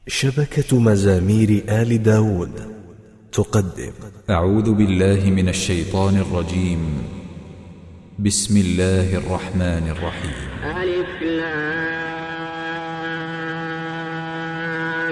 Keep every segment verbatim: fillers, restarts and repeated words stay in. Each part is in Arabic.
شبكة مزامير آل داود تقدم. أعوذ بالله من الشيطان الرجيم. بسم الله الرحمن الرحيم. ألف لام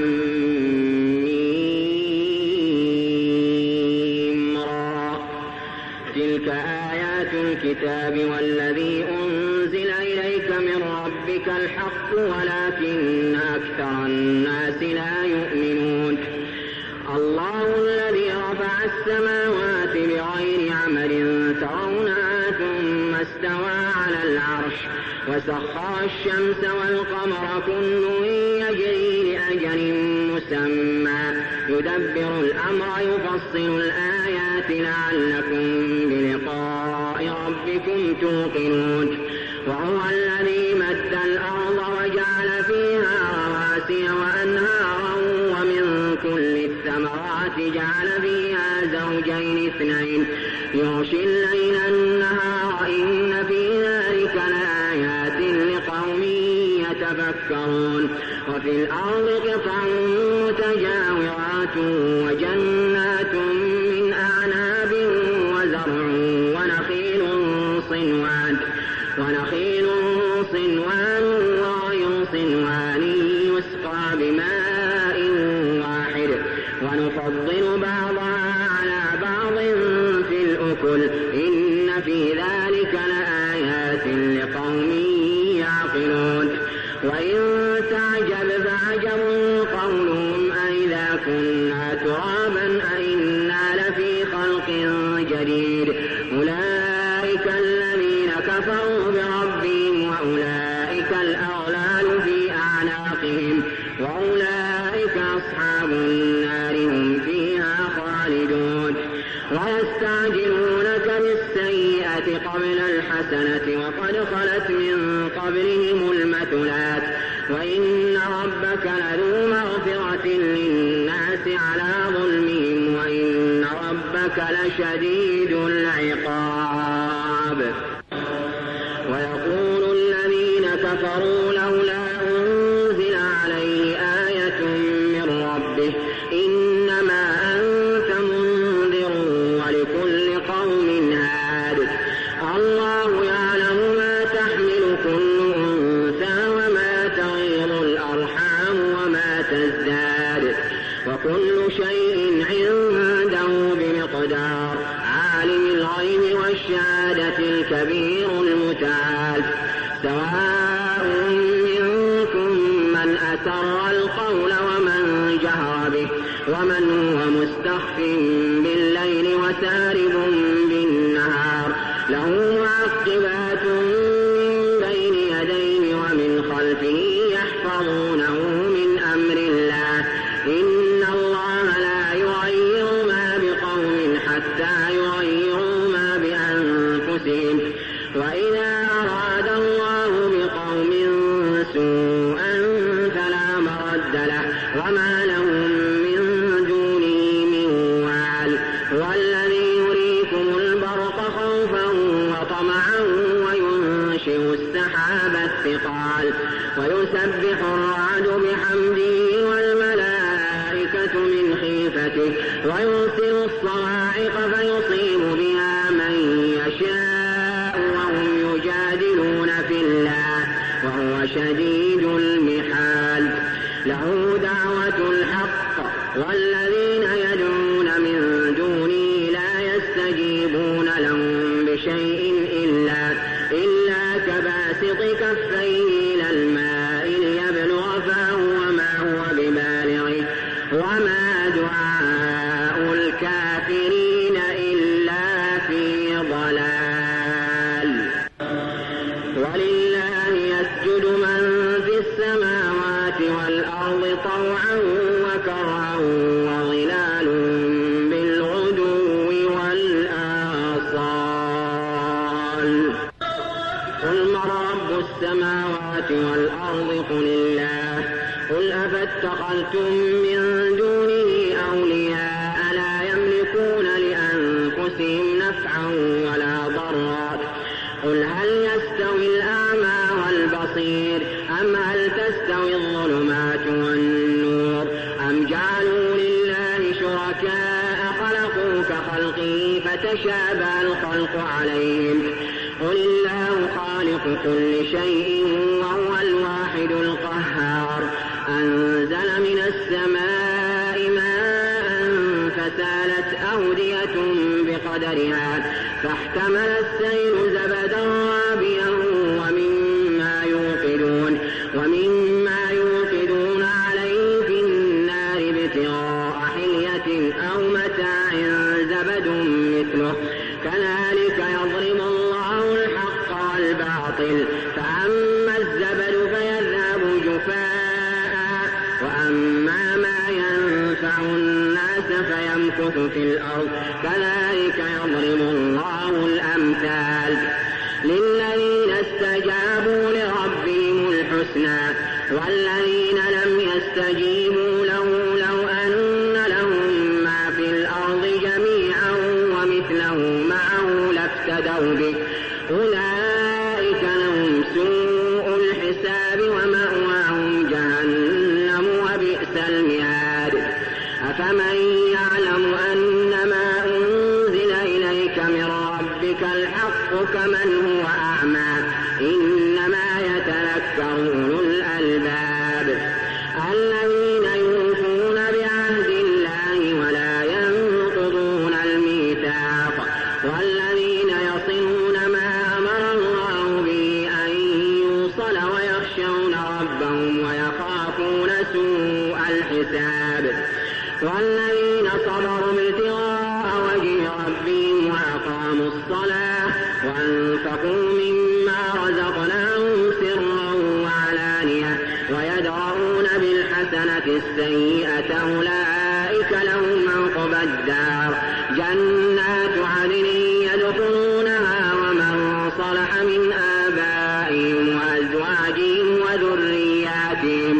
ميم را. تلك آيات الكتاب والذي أنزل إليك من ربك الحق ولكن أكثر الناس لا يؤمنون. الله الذي رفع السماوات بغير عمد ترونها ثم استوى على العرش وسخر الشمس والقمر كل يجري لأجل مسمى يدبر الأمر يفصل الآيات لعلكم بلقاء ربكم توقنون. وهو الذي مد الأرض وجعل فيها رواسي وأنهارا ومن كل الثمرات جعل فيها زوجين اثنين يغشي الليل النهار إن في ذلك لآيات لقوم يتفكرون. وفي الأرض قطع متجاورات وجنات من أعناب وزرع ونخيل صنوان ونخيل صنوان وغير صنوان يسقى بماء واحد ونفضل بعضها على بعض في الأكل إن في ذلك لآيات لقوم يعقلون. وإن تعجب فعجب قولهم أئذا كنا ترابا أئنا لفي خلق جديد أولئك الذين كفروا بربهم وأولئك الأغلال في أعناقهم وأولئك أصحاب النار هم فيها خالدون. ويستعجلونك بالسيئة قبل الحسنة وقد خلت من قبلهم المثلات وإن ربك لذو مغفرة للناس على ظلمهم وإن ربك لشديد العقاب. ويقول الذين كفروا لولا أنزل عليه آية من ربه إنما أنت منذر ولكل قوم هاد. الله يعلم ما تحمل كل أنثى وما تغيض الأرحام وما تزداد وكل شيء عنده بمقدار. عالم الغيب والشهادة الكبير المتعال. سواء منكم من أسر القول ومن جهر به ومن هو مستخف بالليل وسارب بالنهار له معقبات من بين يديه ومن خلفه يحفظونه من أمر الله إن الله لا يغير ما بقوم حتى يغيروا ما بأنفسهم وإذا أراد الله بقوم سوءا فلا مرد له وما لهم من دونه من وال. والذي يريكم البرق خوفا وطمعا وينشئ السحاب الثقال ويسبح الرعد بحمده والملائكة من خيفته ويرسل الصواعق فيصيب بها من يشاء وهم يجادلون في الله وهو شديد المحال. له دعوة الحق والذين يدعون من دونه لا يستجيبون لهم بشيء إلا إلا كباسط كفيه إلى الماء ليبلغ فاه وما هو ببالغه وما دعاء الكافرين إلا في ضلال. ولله يسجد من في السماوات والأرض طوعا وكرها وظلال بالغدو والآصال. قل من رب السماوات والأرض قل الله. قل أفاتخذتم من دونه أولياء لا يملكون لأنفسهم نفعا ولا ضرا. قل هل يستوي الأعمى والبصير أم هل تستوي الظلمات والنور تشابه الخلق عليهم. قل الله خالق كل شيء وهو الواحد القهار. أنزل من السماء ماء فسالت أودية بقدرها فاحتمل السيل زبدا رابيا ومما يوقدون ومما يوقدون عليه في النار ابتغاء حلية أو متاع زبد مثله كذلك يضرب الله الحق والباطل فأما الزبد فيذهب جفاء وأما ما ينفع الناس فيمكث في الأرض كذلك يضرب الله الأمثال. للذين استجابوا لربهم الحسنى والذين لم يستجيبوا له لو أن لهم ما في الأرض جميعا ومثله معه لافتدوا به أولئك لهم سوء الحساب ومأواهم جهنم وبئس المهاد. أفمن يعلم أنما أنزل إليك من ربك الحق كمن هو أعمى إنما يتذكر أولو الألباب. الذين يوفون بعهد الله ولا ينقضون الميثاق والذين يصلون ما أمر الله به أن يوصل ويخشون ربهم ويخافون سوء الحساب. والذين صبروا ابتغاء وجه ربهم وأقاموا الصلاة وأنفقوا مما رزقناهم سرا وعلانية ويدرؤون بالحسنة السيئة أولئك لهم عقبى الدار جنات عدن يدخلونها ومن صلح من آبائهم وأزواجهم وذرياتهم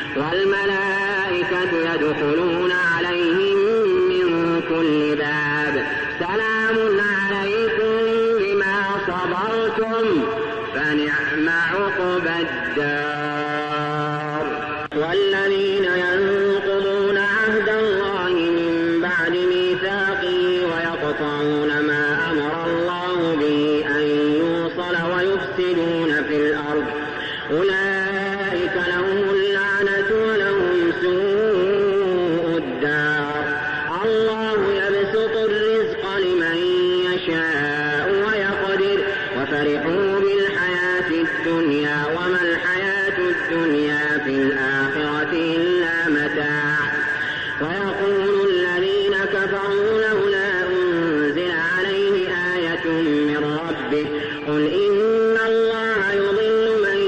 والملائكة يدخلون عليهم من كل باب سلام عليكم بما صبرتم فنعم عقبى الدار. والذين ينقضون عهد الله من بعد ميثاقه ويقطعون ما أمر الله به أن يوصل ويفسدون في الأرض أولئك لهم اللعنة ولهم سوء الدار. الله يبسط الرزق لمن يشاء ويقدر وفرحوا بالحياة الدنيا وما الحياة الدنيا في الآخرة إلا متاع. ويقول الذين كفروا لولا أنزل عليه آية من ربه قل إن الله يضل من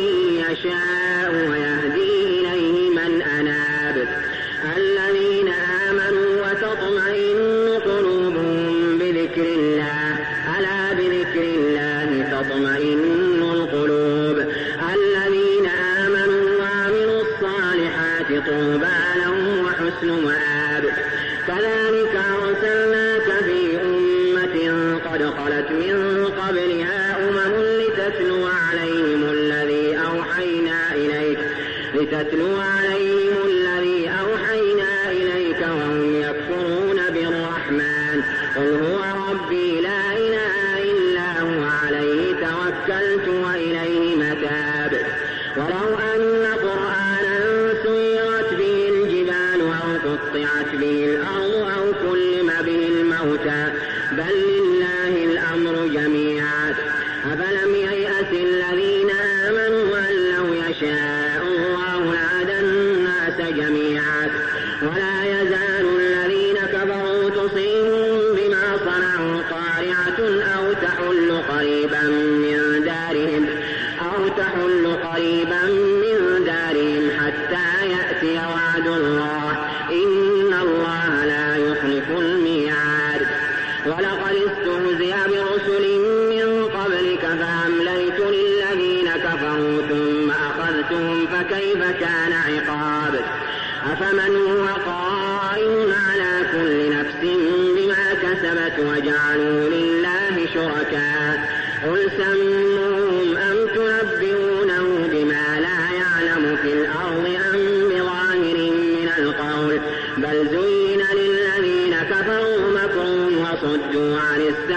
يشاء ويهدي إليه من أناب. الذين آمنوا وتطمئن قلوبهم بذكر الله ألا بذكر الله تطمئن القلوب. الذين آمنوا وعملوا الصالحات طوبى لهم وحسن مآب. كذلك أرسلناك في أمة قد خلت من قبلها أمم لتتلو عليهم الذي أوحينا إليك لتتلو عليهم الذي أوحينا إليك وهم يكفرون بالرحمن قل هو ربي لا إله إلا هو عليه توكلت وإليه متاب. ولو أن قرآنا سيرت به الجبال أو قطعت به الأرض أو كلم به الموتى بل لله الأمر جميعا. أفلم ييأس الذين آمنوا أن لو يشاء الله لهدى الناس جميعا ولا يزال الذين كفروا تصيبهم بما صنعوا قارعة أو تحل قريبا من دارهم أو تحل قريبا من دارهم حتى يأتي وعد الله إن الله لا يخلف الميعاد. ولقد استهزئ برسل من قبلك فأمليت للذين كفروا ثم أخذتهم فكيف كان عقاب. أفمن هو قائم على كل نفس بما كسبت وجعلوا لله شركاء قل سموهم أم تنبئونه بما لا يعلم في الأرض أم بظاهر من القول بل زين للذين كفروا مكرهم وصدوا عن السبيل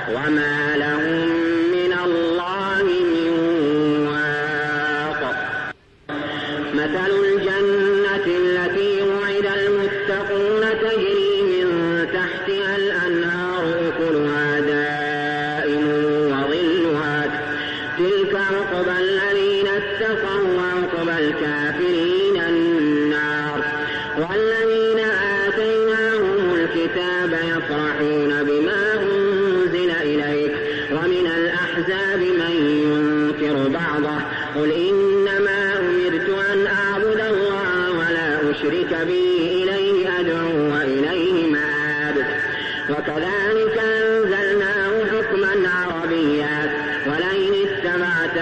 وما لهم من الله من واق. مثل الجنة التي وعد المتقون تجري من تحتها الأنهار أكلها دائم وظلها تلك عقبى الذين اتقوا وعقبى الكافرين النار. والذين آتيناهم الكتاب يفرحون بما أنزل إليك ومن الأحزاب من ينكر بعضه قل إنما أمرت أن أعبد الله ولا أشرك به إليه أدعو وإليه مآب. وكذلك أنزلناه حكما عربيا ولئن اتبعت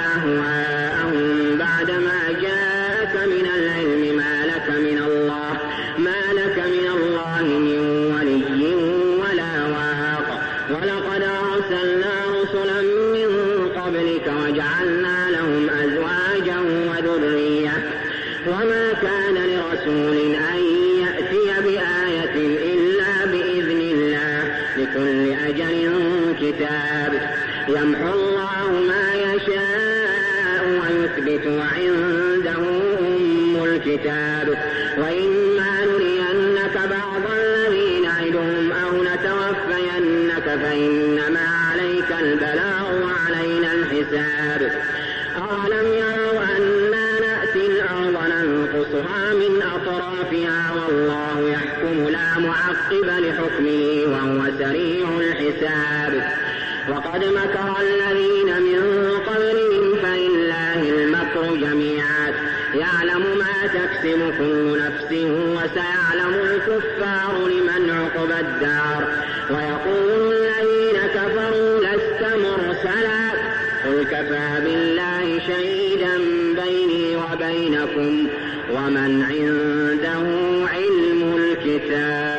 أهواءهم بعدما جاءك من العلم ما لك من الله ما لك من الله من ولي ولا واق. ولقد أرسلنا رسلا من قبلك وجعلنا لهم أزواجا وذرية وما كان لرسول أن يأتي بآية إلا بإذن الله لكل أجل كتاب. يمحو الله ما يشاء ويثبت وعنده أم الكتاب. وإما نرينك بعض الذي نعدهم أو نتوفينك فإنما عليك البلاغ وعلينا الحساب. أولم يروا أنا نأتي الأرض ننقصها من أطرافها والله يحكم لا معقب لحكمه وهو سريع الحساب. وقد مكر الذين من قبلهم فلله المكر جميعا يعلم ما تكسب كل نفس وسيعلم الكفار لمن عقبى الدار. ويقول الذين كفروا لست مرسلا قل كفى بالله شهيدا بيني وبينكم ومن عنده علم الكتاب.